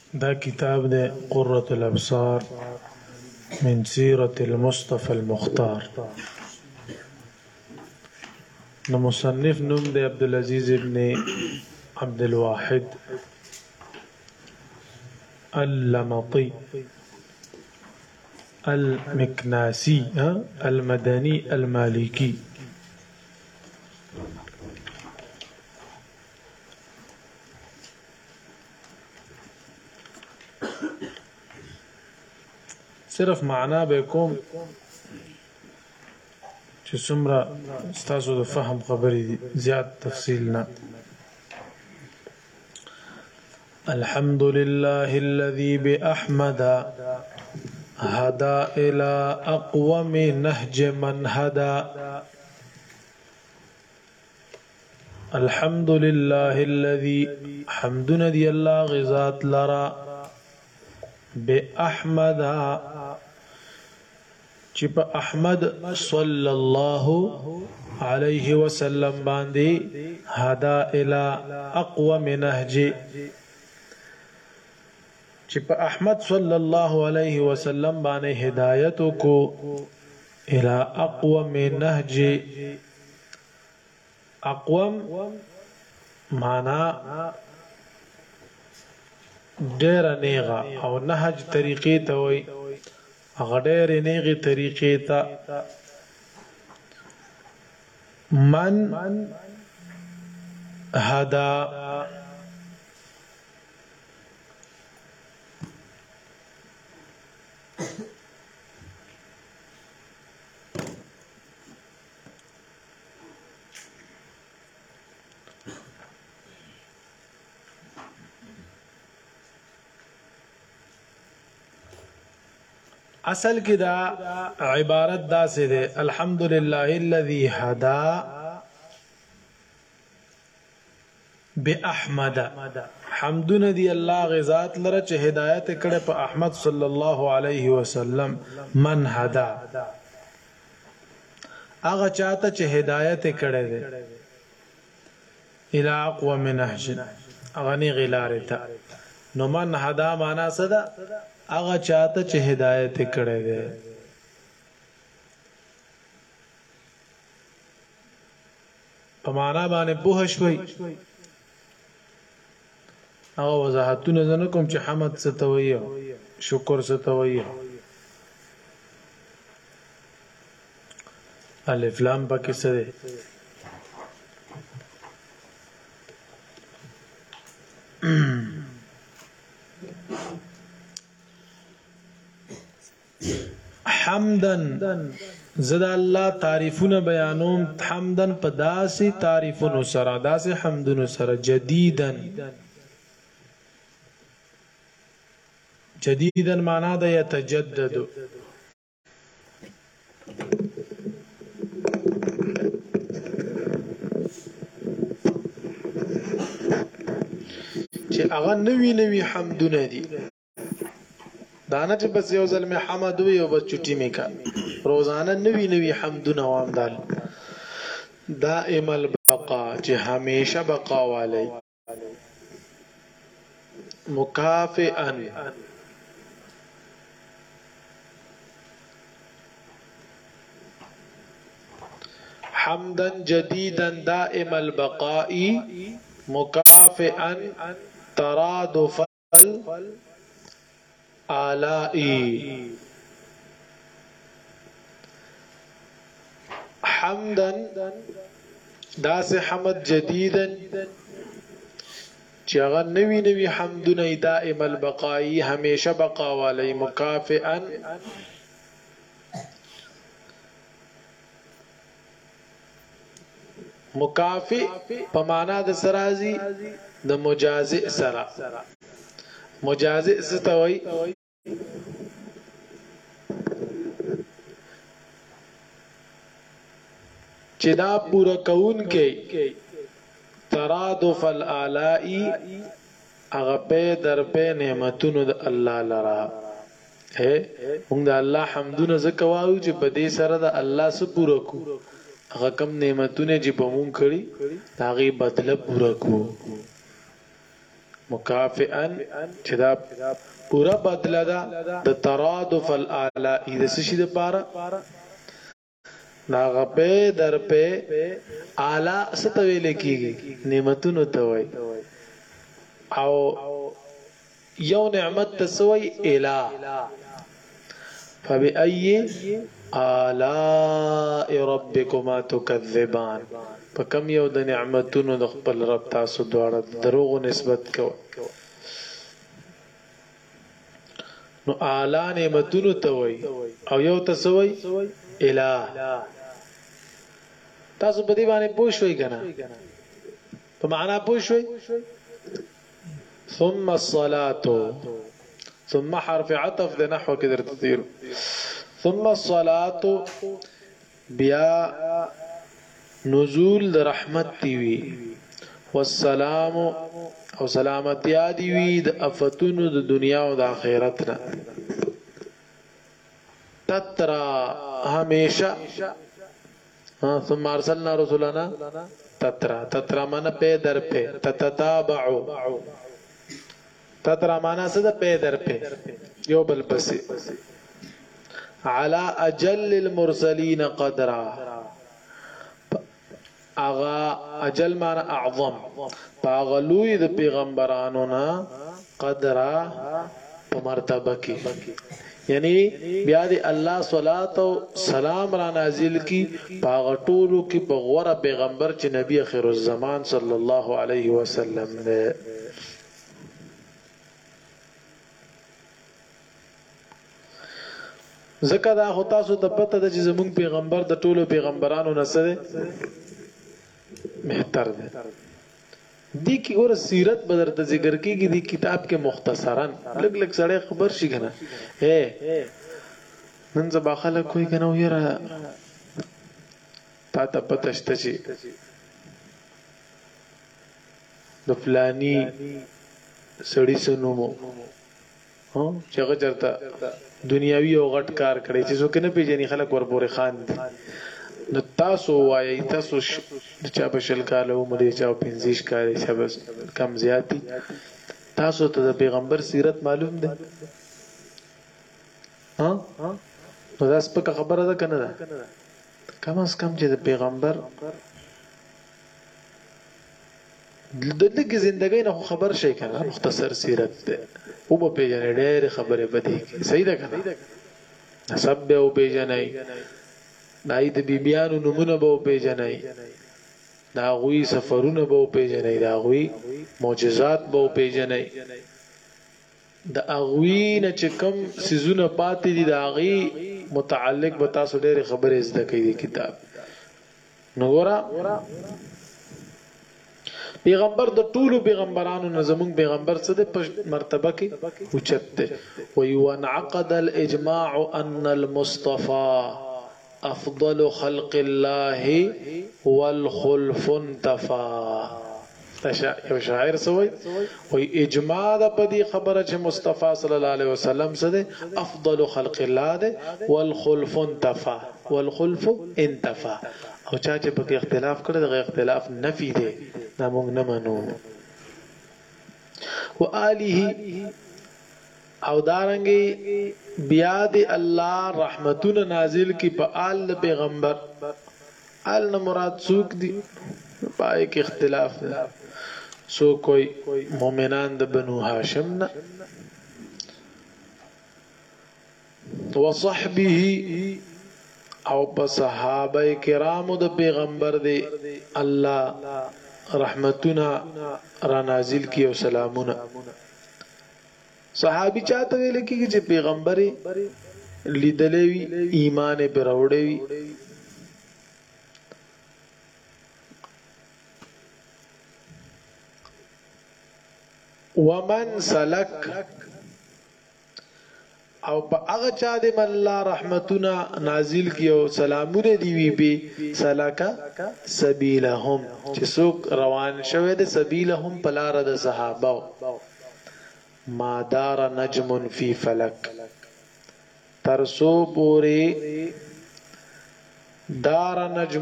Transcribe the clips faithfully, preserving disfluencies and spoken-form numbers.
دا کتاب دے قرة الابصار من سیرة المصطفى المختار. نو مصنف نوم دے عبدالعزیز ابن عبدالواحد اللمطي المكناسي المدني المالكي. صرف معنا به کوم چې څومره ستاسو د فهم خبرې دي، زیات تفصیل نه. الحمد لله الذي بأحمد هدى إلى أقوم نهج من هدى. الحمد لله الذي حمدنا دي الله غزات لرا بأحمد چې په احمد صلی الله علیه وسلم باندې هدا الى اقوم نهج چې په احمد صلی الله علیه وسلم باندې هدایت کو الى اقوم نهج. اقوم معنا ډیر نیغه او نهج طریقې ته وای، غډیر نیغه طریقې ته. من هدا اصل کی دا عبارت دا سے دے الحمدللہ الذی ہدا بأحمد. حمدنا دی اللہ غزات لرا چه ہدایت کڑے پا احمد صلی اللہ علیہ وسلم. من ہدا اغا چاہتا چه ہدایت کڑے دے الى اقوم نهج اغنی غلارتا. نو من ہدا مانا صدا اغا چاہتا چه ہدایت کڑے دے. پمانا بانے پوہشوئی اغا وضاحتو نزنکم چه حمد ستوئیو شکر ستوئیو. الف لام پا کس دے حمدن زدا اللہ تعریفون بیانوم. حمدن پا داسی تعریفون سرا داسی حمدن سرا. جدیدن جدیدن مانا دا یتجددو چه اغا نوی نوی حمدن دی دانا چې بس یو ځل می حمد وی او بس چټی می کا. روزانه نوی نوی حمدونه وام دال دائم البقا چې همیشه بقا والی. مکافئا حمدا جديدا دائم البقاء مكافئا ترادف آلائی. حمدن دا سے حمد جدیدن چاگا نوی نوی حمدن دائم البقائی ہمیشہ بقا والی. مکافئن مکافئ پمانا دا سرازی دا مجازئ سرا. مجازئ ستوئی چدا پورا کون کے ترادف الآلائی اغپے در پہ نعمتون دا اللہ لرا ہے. مونگ دا اللہ حمدون زکواو چی بدی سر دا اللہ سو پورا کو اغا کم نعمتون جی پمون کری تاغی بدل پورا کو. مکافئا چې دا پورا بدله ده د ترادف الاعلاء د سشي د پاره ناغه په در په اعلی ستوي لکېږي نعمتونو ته وای او یو نعمت تسوي اله فبأي آلاء ربكما تكذبان فكم یو د نعمتونو د خپل رب تاسو دواړه دروغ نسبت کو نو اعلی نعمتونو ته وای او یو تسوي اله تاسو په دې باندې پوښوي کنه په معنا پوښوي ثم الصلاه ثم حرف عطف د نحو کې درته تیر ثم الصلاه بیا نزول د رحمت دی وی والسلام او سلامتی دی وی د افتونو د دنیا او د آخرت نه تترا همیشه ثم ارسلنا رسولنا تترا تترا معنا په در په تتتابعوا تترا معنا څه ده په در په یو بل پسې على اجل المرسلين قدرا اغا اجل معنا اعظم پاغلوی د پیغمبرانو نا قدرا په مرتبه کې یعنی بیا دی الله صلوات او سلام را نازل کی پاغټولو کې بغوره پیغمبر چې نبی اخر الزمان صلی الله علیه وسلم نه زکه دا هوتا سو ته پته د چې زمون پیغمبر د ټولو پیغمبرانو نه سره بهتر ده دی کی اور سیرت بدر ته ذکر کیږي دی کتاب کې مختصرا لګ لګ سړی خبر شي کنه اے نن زبا خلک کوئی کنه ویرا تا ته پته شته چې د فلانی سړی سنومو ها چې هغه چرته دنیاوی او غټ کار کړي چې څوک نه پیژني خلک ورپورې خان دي نو تاسو وایي تاسو چا په شل کال عمر چا پنځه کال چا کم زیاتی تاسو ته د پیغمبر سیرت معلوم ده ها نو دا سپکه خبره ده کنه ده کم از کم چې د پیغمبر د دغه ژوندۍ نه خبر شي کنه مختصر سیرت ده او په پیژنې ډېر خبره بدی صحیح ده کنه نسب به او پیژنې دای د بیبیانو نمونه به پیژنې دا غوي سفرونه به پیژنې دا غوي معجزات به پیژنې د اغوی نه چې کوم سيزونه پاتې دي دا غي متعلق به تاسو ډېر خبرې زده کوي کتاب نو ګورا پیغمبر د ټولو پیغمبرانو نه زمون پیغمبر څه د مرتبه کې اوچت ده وي وانعقد الاجماع ان المصطفى افضل خلق الله والخلف انتفا تشا یو شاعر سوی وي اجماع د پدی خبره چې مصطفی صلی الله علیه وسلم سره افضل خلق الله ده والخلف انتفا والخلف انتفا او چا چې په اختلاف کړي دغه اختلاف نفي دی دا موږ نه منو واله او دارنګي بیا دی الله رحمتونه نازل کی په آل پیغمبر آل نه مراد څوک دی پای کې اختلاف ده سو کوئی مومنان د بنو هاشم نه وصحبه او په صحابه کرامو د پیغمبر دی الله رحمتنا را نازل کی او سلامونه صحابي چاته ویل کی چې پیغمبري لیدلې وی ایمان پر وړې وی ومن سلک او په هغه چا دې من الله رحمتنا نازل کیو سلامونه دی وی به سلکا سبیلهم چې څوک روان شوه د سبیلهم پلار د صحابه ما دار نجم فی فلک ترسو پوری دار نجم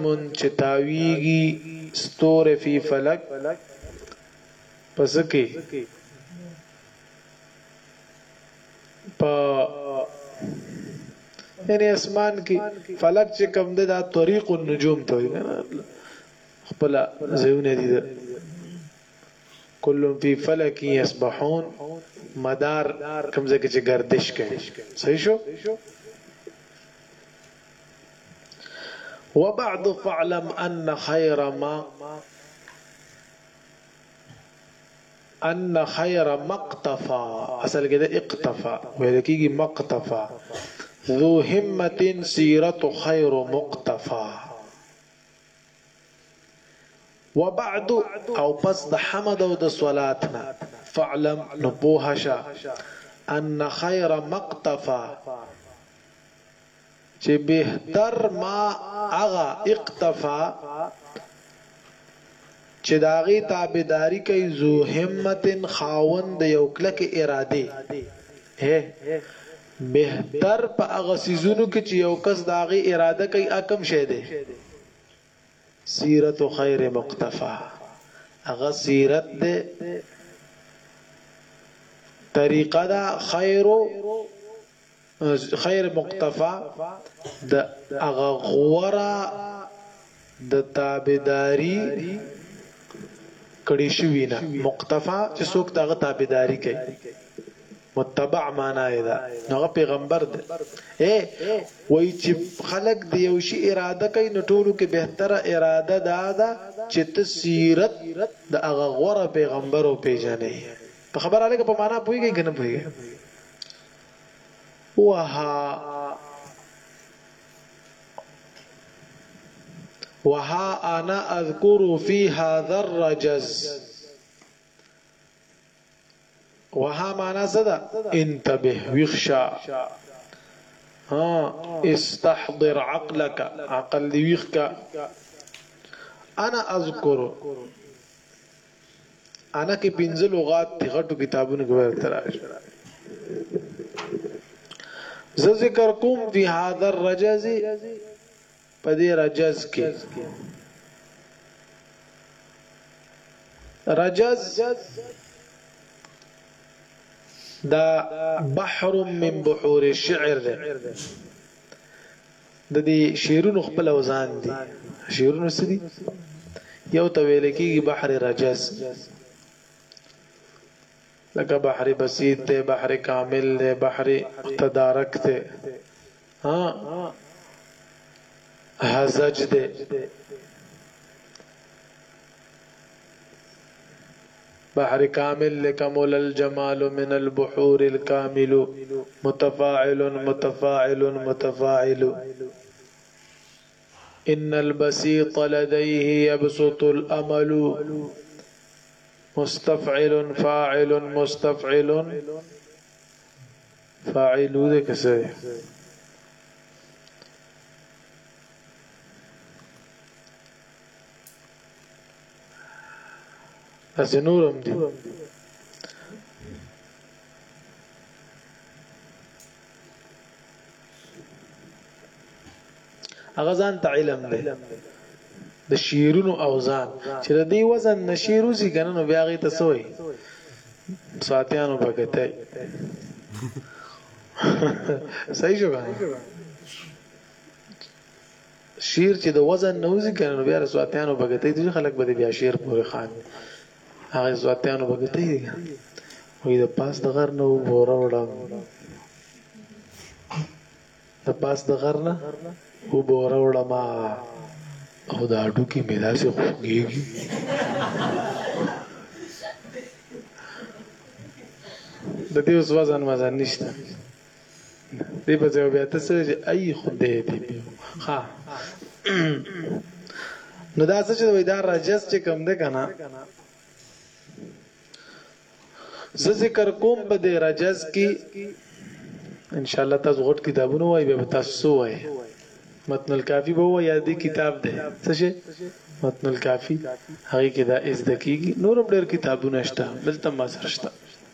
چتاویگی ستور فی فلک پس کی په یعنی اسمان کې فلک چې کوم ده دا طریق النجوم ته وي خپل زيونه دي كل في فلك يسبحون مدار کوم ځکه چې گردش کوي صحیح شو وبعد فاعلم ان خير ما ان خير مقتفى اصل كده اقتفى ولكيږي مقتفى ذو همة سيرة خير مقتفى وبعد او پس د حمد او د صلاتنا فاعلم نبوهشا ان خير مقتفى چې بهتر ما اغا اقتفى چې داغي تابعداري کوي ذو همت خاوند یو کلک اراده هه بهتر په هغه سيزونو کې چې یو کس داغي اراده کوي اکم شه ده سیرت خیر مقتفى هغه سیرت ده طریقه دا خیر خیر مقتفى د هغه غورا د تابعداري کړي شوی نه مقتفى چې څوک دغه تابعداري کوي متبع معنا ده نو پیغمبر ده اے وای چې خلق دی یو شی اراده کوي نو ټولو کې بهتره اراده ده دا چې تسیرت د هغه غوړه پیغمبر او پیژنې په خبر اله په معنا پويږي کنه پويږي وها وها انا اذكر في هذا الرجز وها معنا صدا انتبه ويخشى ها استحضر عقلك عقل ويخك انا اذكر انا کې پنځه لغات غټو کتابونو کې ورته راځي ز ذکر کوم په هذا الرجز پدې رجز کې رجز دا بحر من بحور الشعر ده د دې شعرونو خپل اوزان دي شعرونو سدي یو تویل کېږي بحر رجز لکه بحر بسيط ده بحر کامل ده بحر تدارک ده ها هزج ده بحر کامل لکمل الجمال من البحور الكامل متفاعل متفاعل متفاعل ان البسيط لديه يبسط الامل مستفعل فاعل مستفعل فاعل ده کسه اس نورم دي اغزان ته علم ده د شیرونو اوزان چې د دې وزن نشیرو سي کنه نو بیا غي تسوي ساتيانو بغته صحیح شو کنه شیر چې د وزن نوځي کنه نو بیا ساتيانو بغته دي خلک به بیا شیر پورې خان هغه ساتيانو بغته دي وې د پاس د غر نو بوره وړم د پاس د غر نه و بوره وړم او دا اډو کې میدا سي خوږيږي د دې اوس وزن وزن نشته دې په ځای بیا تاسو ای خوده دې ها نو دا څه چې وای دا راجس چې کم ده کنه ز ذکر کوم په دې راجس کې ان شاء الله تاسو غوټ کتابونه وای به تاسو وای متن الکافی به وای یادی کتاب ده څه شي متن الکافی هغه کې دا از دقیقي نور ډېر کتابونه شته بلته ما سره شته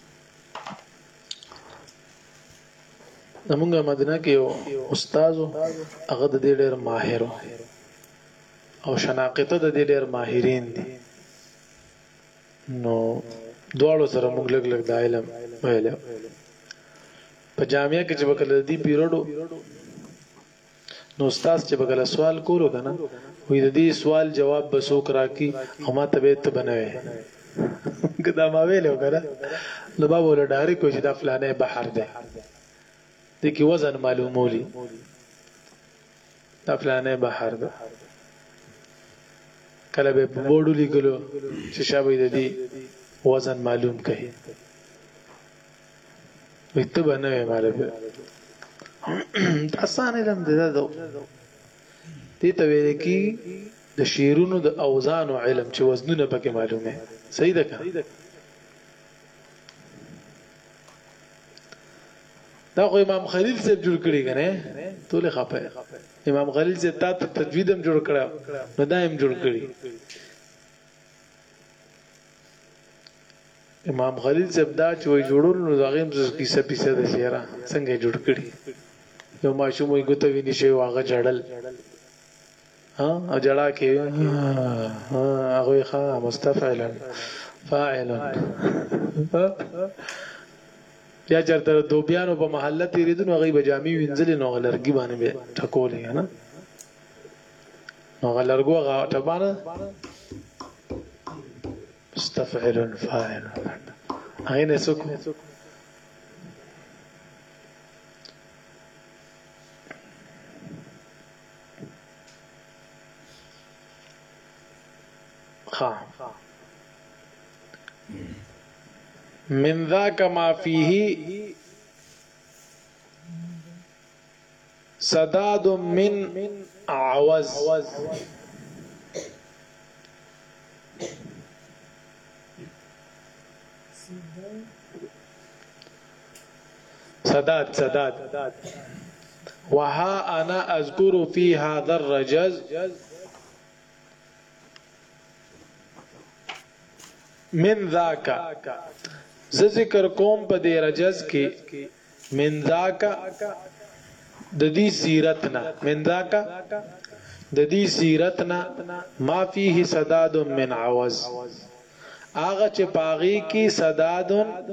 زمونږ مدینه کې یو استاد هغه د دې ډېر ماهر او شناقته د دې ډېر ماهرین دي نو دواړو سره موږ لګ لګ د علم ویل په په جامعه کې چې وکړه دی پیریډو نو استاد چې وکړه سوال کولو کنه وې د دې سوال جواب به څوک راکې هما ته ته بنوي کدا ما ویلو کنه نو بابا له ډاري کوی چې دا فلانه بحر ده د کی وزن معلومولي دا فلانه بحر ده کله به بورډو لیکلو چې شابه د دې وزن معلوم کړي وته بنوي معلومه آسان علم ده ده دې ته ویل کی د شیرونو د اوزان او علم چې وزنونه پکې معلومه صحیح ده کنه دا خو امام خلیل صاحب جوړ کړی کنه ټول خپه امام خلیل صاحب تا تجوید هم جوړ کړو نو دا هم جوړ کړی امام خلیل صاحب دا چې وای جوړول نو دا غیم کیسه پیسه د شیرا څنګه جوړ کړی یو ماشوم وي ګوتو ویني شی واغه جړل ها او جړا کې ها هغه ښا مستفعلا فاعلا یا چرته دوبیانو په محله تیریدونو غي بجامي وینځل نو غلرګي باندې به ټکولې نه نو غلرګو غا ټبانه مستفعل فاعل هغه نه سکو خا من ذاك ما فيه سداد من عوز سداد سداد وها انا اذكر في هذا الرجز من ذاك ز ذکر کوم په دې رجز کې من ذاک د دې سیرتنا من ذاک د دې سیرتنا ما فيه سداد من عوز هغه چې پاغي کې سداد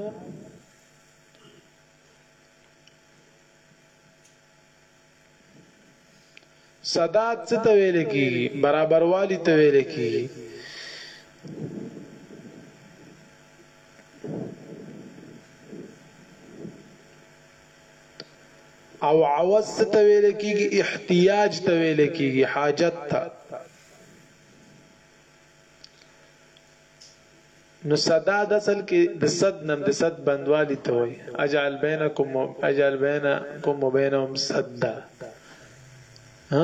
سداد څه ته ویل کیږي برابر والی ته ویل کیږي او عوض ته ویل کیږي احتیاج ته ویل کیږي حاجت ته نو سداد اصل کې د صد نم د صد بندوالی ته وای اجعل بینکم اجعل بینکم وبینهم سدا ها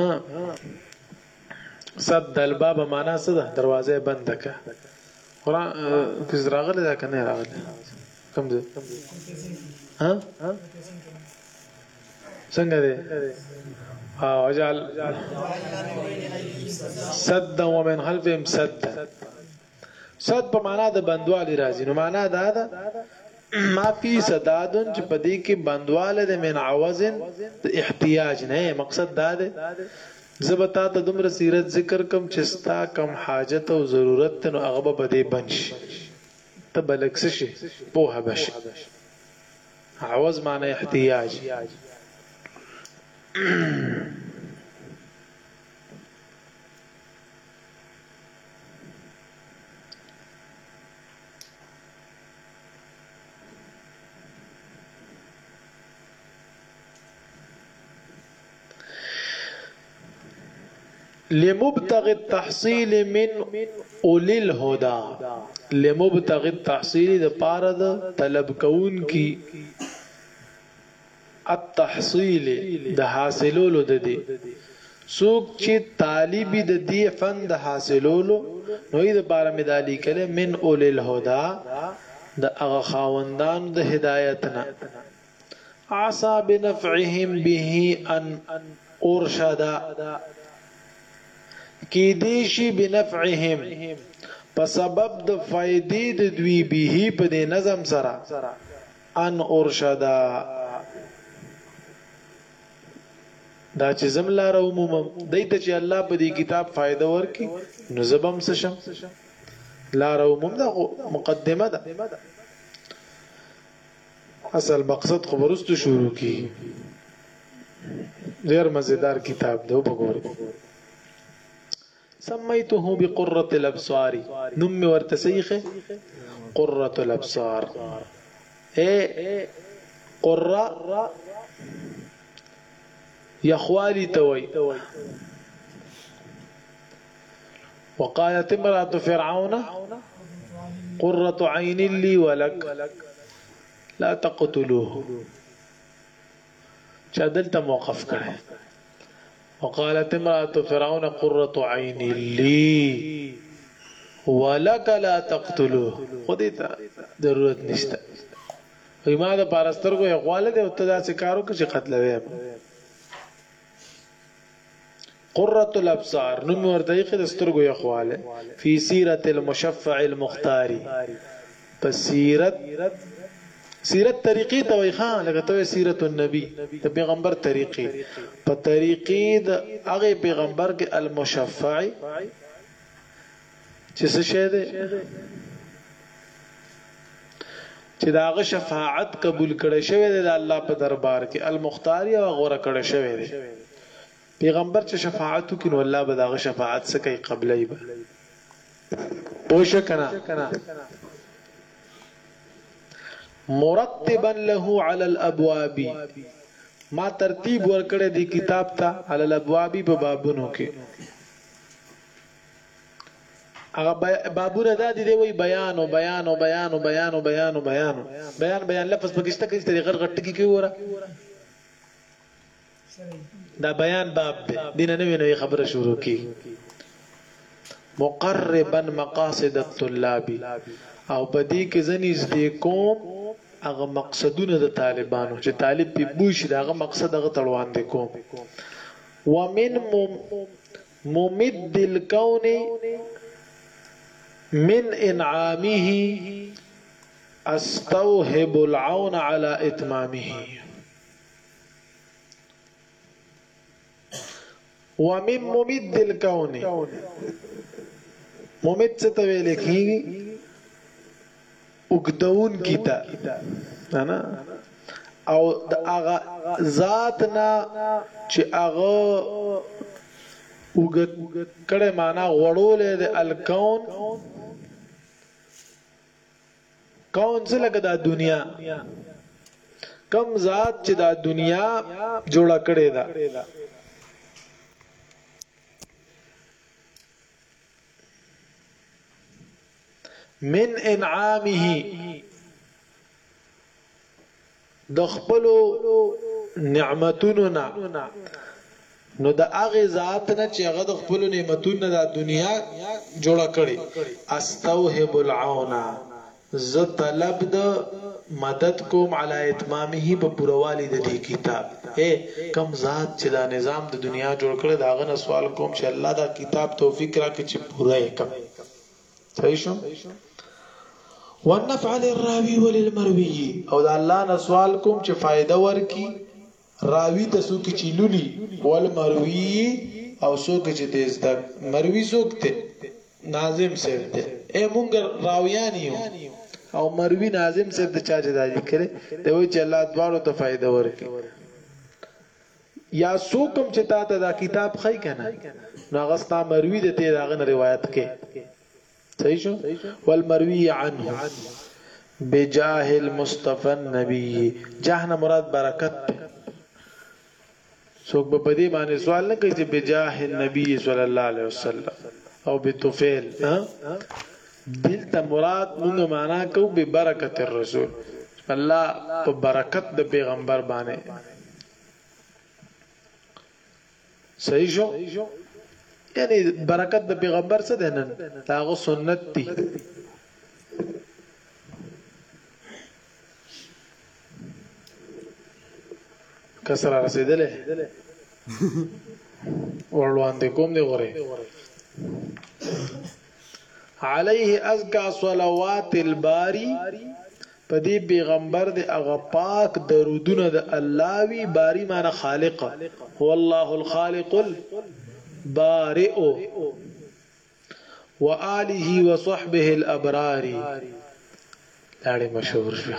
سد الباب معنا څه ده دروازه بند کا قرآن کس راغله دا کنه راغله کوم ځای ها څنګه ده او اجعل سد ومن خلفهم سد سد په معنا د بندوالي راځي نو معنا دا ده ما فی سدادن چې پدې کې بندواله د من عوزن احتیاج نه مقصد دا ده زبتا ته دومره سیرت ذکر کم چستا کم حاجت او ضرورت نو هغه به دې بنش ته بلکس شي په هبش عوز معنی احتیاج لمبتغي التحصيل من اولي الهدى لمبتغي التحصيل د پاره د طلب کون کی التحصيل د حاصلولو د دي سوق چې طالبي د دې فن د حاصلولو نو د پاره مدالي کله من اولي الهدى د هغه خاوندان د هدايتنا عسى بنفعهم به ان ارشد کی دیشی بنفعهم په سبب د فائدې د دوی به په دې نظم سره ان ارشدا دا چې زملا را عموم دایته چې الله په دې کتاب فائدہ ورکي نو زبم سشم لا را عموم دا مقدمه ده اصل مقصد خبرستو شروع کی غیر مزیدار کتاب دو بگوری سمیته بقرة الابصار نم ورتسیخ قرة الابصار اے قرة یخوالی توي وقالت امرأة فرعون قرة عين لي ولك لا تقتلوه شادلت موقف كره وقالت امرأة فرعون قرة عين لي ولك لا تقتلوه خودی تا ضرورت نشته وما دا پارستر کو اقواله ده اتدا سکارو کچی قتلوه قرة الابصار نم ورتيخ دسترغو يخواله في سيرة المشفع المختاري پس سیرت سیرت طریقی ته وای خان لکه ته سیرت النبی ته پیغمبر طریقی په طریقې د هغه پیغمبر کې المشفع چې څه شه ده چې داغه شفاعت قبول کړي شوی دی د الله په دربار کې المختاری او غوړه کړي شوی دی پیغمبر چې شفاعت وکړي نو الله به داغه شفاعت څخه کوي قبلای به پوښ کنا مرتبا له على الابواب ما ترتیب ورکړه دی کتاب ته على الابواب په بابونو کې هغه بابونه دا دي وی بیان او بیان او بیان او بیان او بیان او بیان بیان بیان لفظ پکشته کې طریقه غټ کې کې وره دا بیان باب دین نه ویني خبره شروع کی مقربا مقاصد الطلاب او بدی کې زنیز دی کوم هغه مقصدونه د طالبانو چې طالب په بوش دغه مقصد هغه تړوان دي کوم ومن ممد الكون من انعامه استوهب العون على اتمامه ومن ممد الكون ممد ستویل کی اگدون کیتا انا او د اغا ذاتنا چې اغا وګت کړه معنا وړولې د الکون کون څه لګه د دنیا کم ذات چې د دنیا جوړه کړي دا من انعامه د خپل نعمتونو نو د هغه ذات نه چې هغه د خپل نعمتونو د دنیا جوړه کړي استوهب العون ز طلب د مدد کوم علی اتمامه په پروالی د دې کتاب اے کم ذات چې دا نظام د دنیا جوړ کړي دا غن سوال کوم چې الله دا کتاب توفیق راکړي چې پوره وکړي صحیح شو والنفع للراوي وللمروي او دا الله نه سوال کوم چې فائدہ ورکي راوي ته سو کې چلولي والمروي او سو کې چې تیز تک مروي سوک ته ناظم سیب ته اے مونږ راویان یو او مروي ناظم سیب ته چا چې دایي کړي ته وی چې الله دواړو ته فائدہ ورکي یا سو کوم چې تا ته دا کتاب خای کنه نو غستا مروي د ته داغه روایت کې صحیح شو والمروي عنه بجاه المصطفى النبي جاه مراد برکت سوک په دې باندې سوال نه کوي چې بجاه النبي صلی الله علیه وسلم او بتوفیل ها دلته مراد موږ معنا کوو به برکت الرسول الله په برکت د پیغمبر باندې صحیح شو یعنی برکت د پیغمبر څه ده نن داغه سنت دي کسر رسیدلې ورلوان دي کوم دی غره عليه ازكى صلوات الباري پدې پیغمبر د هغه پاک درودونه د الله وی باری معنی خالق هو الله الخالق البارئ وآله وصحبه الابرار داړي مشهور شي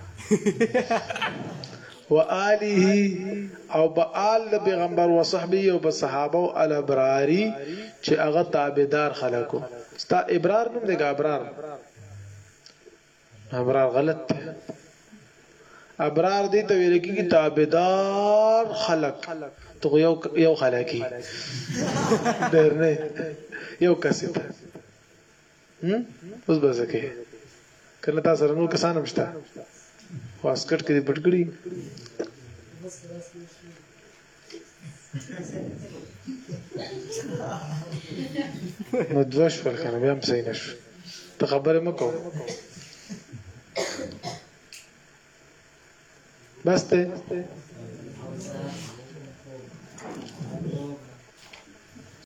و آله او بآل پیغمبر و صحبه او بصحابه او الابراری چې هغه تابعدار خلکو ستا ابرار نوم دی ابرار ابرار غلط دی ابرار دي ته ویل کېږي تابعدار خلق ته یو یو خلقي ډېر نه یو کسب هم اوس به ځکه کله تاسو رنو کسان مشته واسکټ کې پټګړي نو دوش ور کنه بیا هم صحیح نشو ته خبره مکو بس ته